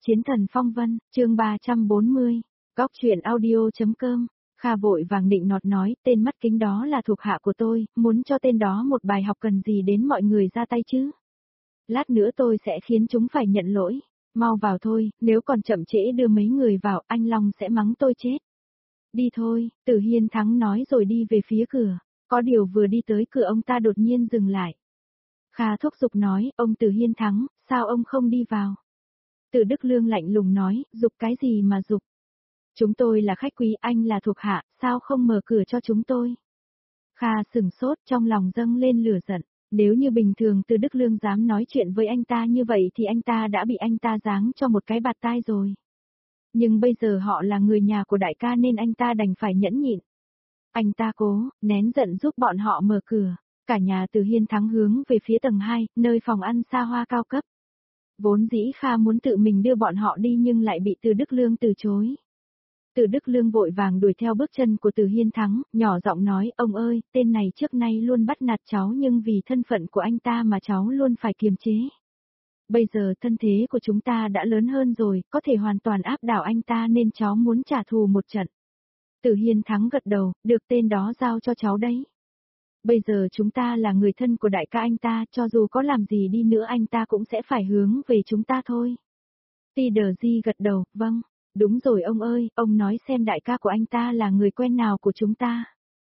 Chiến thần phong vân, chương 340, góc truyện audio.com. Kha vội vàng định nọt nói, tên mắt kính đó là thuộc hạ của tôi, muốn cho tên đó một bài học cần gì đến mọi người ra tay chứ. Lát nữa tôi sẽ khiến chúng phải nhận lỗi, mau vào thôi, nếu còn chậm trễ đưa mấy người vào, anh Long sẽ mắng tôi chết. Đi thôi, Tử Hiên Thắng nói rồi đi về phía cửa, có điều vừa đi tới cửa ông ta đột nhiên dừng lại. Kha thúc giục nói, ông Tử Hiên Thắng, sao ông không đi vào? Từ Đức Lương lạnh lùng nói, giục cái gì mà giục? Chúng tôi là khách quý, anh là thuộc hạ, sao không mở cửa cho chúng tôi? Kha sừng sốt, trong lòng dâng lên lửa giận, nếu như bình thường Từ Đức Lương dám nói chuyện với anh ta như vậy thì anh ta đã bị anh ta giáng cho một cái bạt tai rồi. Nhưng bây giờ họ là người nhà của đại ca nên anh ta đành phải nhẫn nhịn. Anh ta cố, nén giận giúp bọn họ mở cửa, cả nhà Từ Hiên Thắng hướng về phía tầng 2, nơi phòng ăn xa hoa cao cấp. Vốn dĩ Kha muốn tự mình đưa bọn họ đi nhưng lại bị Từ Đức Lương từ chối. Từ Đức Lương vội vàng đuổi theo bước chân của Từ Hiên Thắng, nhỏ giọng nói, ông ơi, tên này trước nay luôn bắt nạt cháu nhưng vì thân phận của anh ta mà cháu luôn phải kiềm chế. Bây giờ thân thế của chúng ta đã lớn hơn rồi, có thể hoàn toàn áp đảo anh ta nên cháu muốn trả thù một trận. Từ Hiên Thắng gật đầu, được, tên đó giao cho cháu đấy. Bây giờ chúng ta là người thân của đại ca anh ta, cho dù có làm gì đi nữa anh ta cũng sẽ phải hướng về chúng ta thôi. Ti Đờ Di gật đầu, vâng, đúng rồi ông ơi, ông nói xem đại ca của anh ta là người quen nào của chúng ta.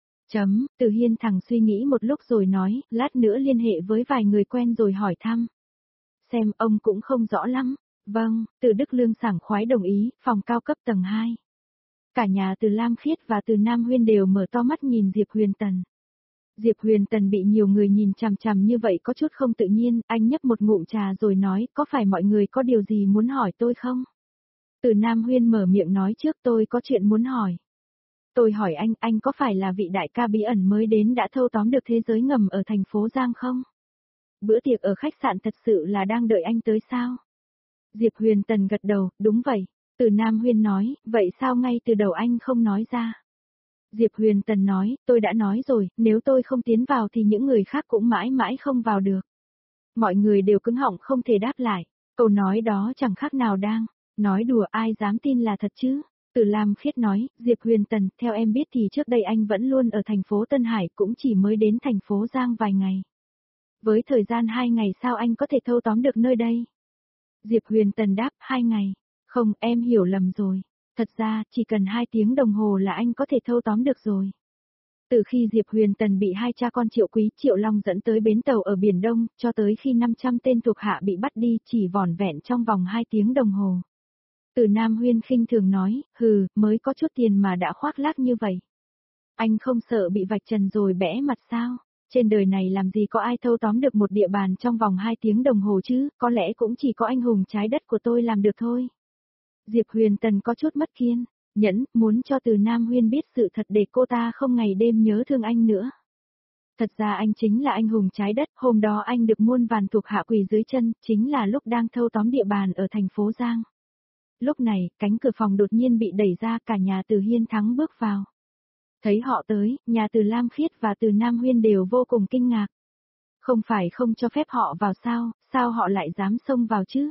Từ Hiên thằng suy nghĩ một lúc rồi nói, lát nữa liên hệ với vài người quen rồi hỏi thăm. Xem ông cũng không rõ lắm. Vâng, Từ Đức Lương sảng khoái đồng ý, phòng cao cấp tầng 2. Cả nhà Từ Lam Khiết và Từ Nam Huyên đều mở to mắt nhìn Diệp Huyền Tần. Diệp Huyền Tần bị nhiều người nhìn chằm chằm như vậy có chút không tự nhiên, anh nhấp một ngụm trà rồi nói, có phải mọi người có điều gì muốn hỏi tôi không? Từ Nam Huyên mở miệng nói trước, tôi có chuyện muốn hỏi. Tôi hỏi anh có phải là vị đại ca bí ẩn mới đến đã thâu tóm được thế giới ngầm ở thành phố Giang không? Bữa tiệc ở khách sạn thật sự là đang đợi anh tới sao? Diệp Huyền Tần gật đầu, đúng vậy. Từ Nam Huyên nói, vậy sao ngay từ đầu anh không nói ra? Diệp Huyền Tần nói, tôi đã nói rồi, nếu tôi không tiến vào thì những người khác cũng mãi mãi không vào được. Mọi người đều cứng họng không thể đáp lại, câu nói đó chẳng khác nào đang nói đùa, ai dám tin là thật chứ? Từ Lam Khiết nói, Diệp Huyền Tần, theo em biết thì trước đây anh vẫn luôn ở thành phố Tân Hải, cũng chỉ mới đến thành phố Giang vài ngày. Với thời gian 2 ngày sao anh có thể thâu tóm được nơi đây? Diệp Huyền Tần đáp, 2 ngày. Không, em hiểu lầm rồi. Thật ra, chỉ cần 2 tiếng đồng hồ là anh có thể thâu tóm được rồi. Từ khi Diệp Huyền Tần bị hai cha con Triệu Quý, Triệu Long dẫn tới bến tàu ở Biển Đông, cho tới khi 500 tên thuộc hạ bị bắt đi chỉ vỏn vẹn trong vòng 2 tiếng đồng hồ. Từ Nam Huyên khinh thường nói, mới có chút tiền mà đã khoác lác như vậy. Anh không sợ bị vạch trần rồi bẽ mặt sao? Trên đời này làm gì có ai thâu tóm được một địa bàn trong vòng 2 tiếng đồng hồ chứ, có lẽ cũng chỉ có anh hùng trái đất của tôi làm được thôi. Diệp Huyền Tần có chút mất kiên nhẫn, muốn cho Từ Nam Huyên biết sự thật để cô ta không ngày đêm nhớ thương anh nữa. Thật ra anh chính là anh hùng trái đất, hôm đó anh được muôn vàn thuộc hạ quỳ dưới chân, chính là lúc đang thâu tóm địa bàn ở thành phố Giang. Lúc này, cánh cửa phòng đột nhiên bị đẩy ra, cả nhà Từ Hiên Thắng bước vào. Thấy họ tới, nhà Từ Lam Khiết và Từ Nam Huyên đều vô cùng kinh ngạc. Không phải không cho phép họ vào sao họ lại dám xông vào chứ?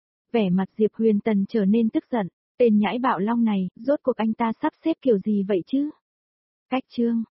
Vẻ mặt Diệp Huyền Tần trở nên tức giận, tên nhãi bạo long này, rốt cuộc anh ta sắp xếp kiểu gì vậy chứ? Cách chương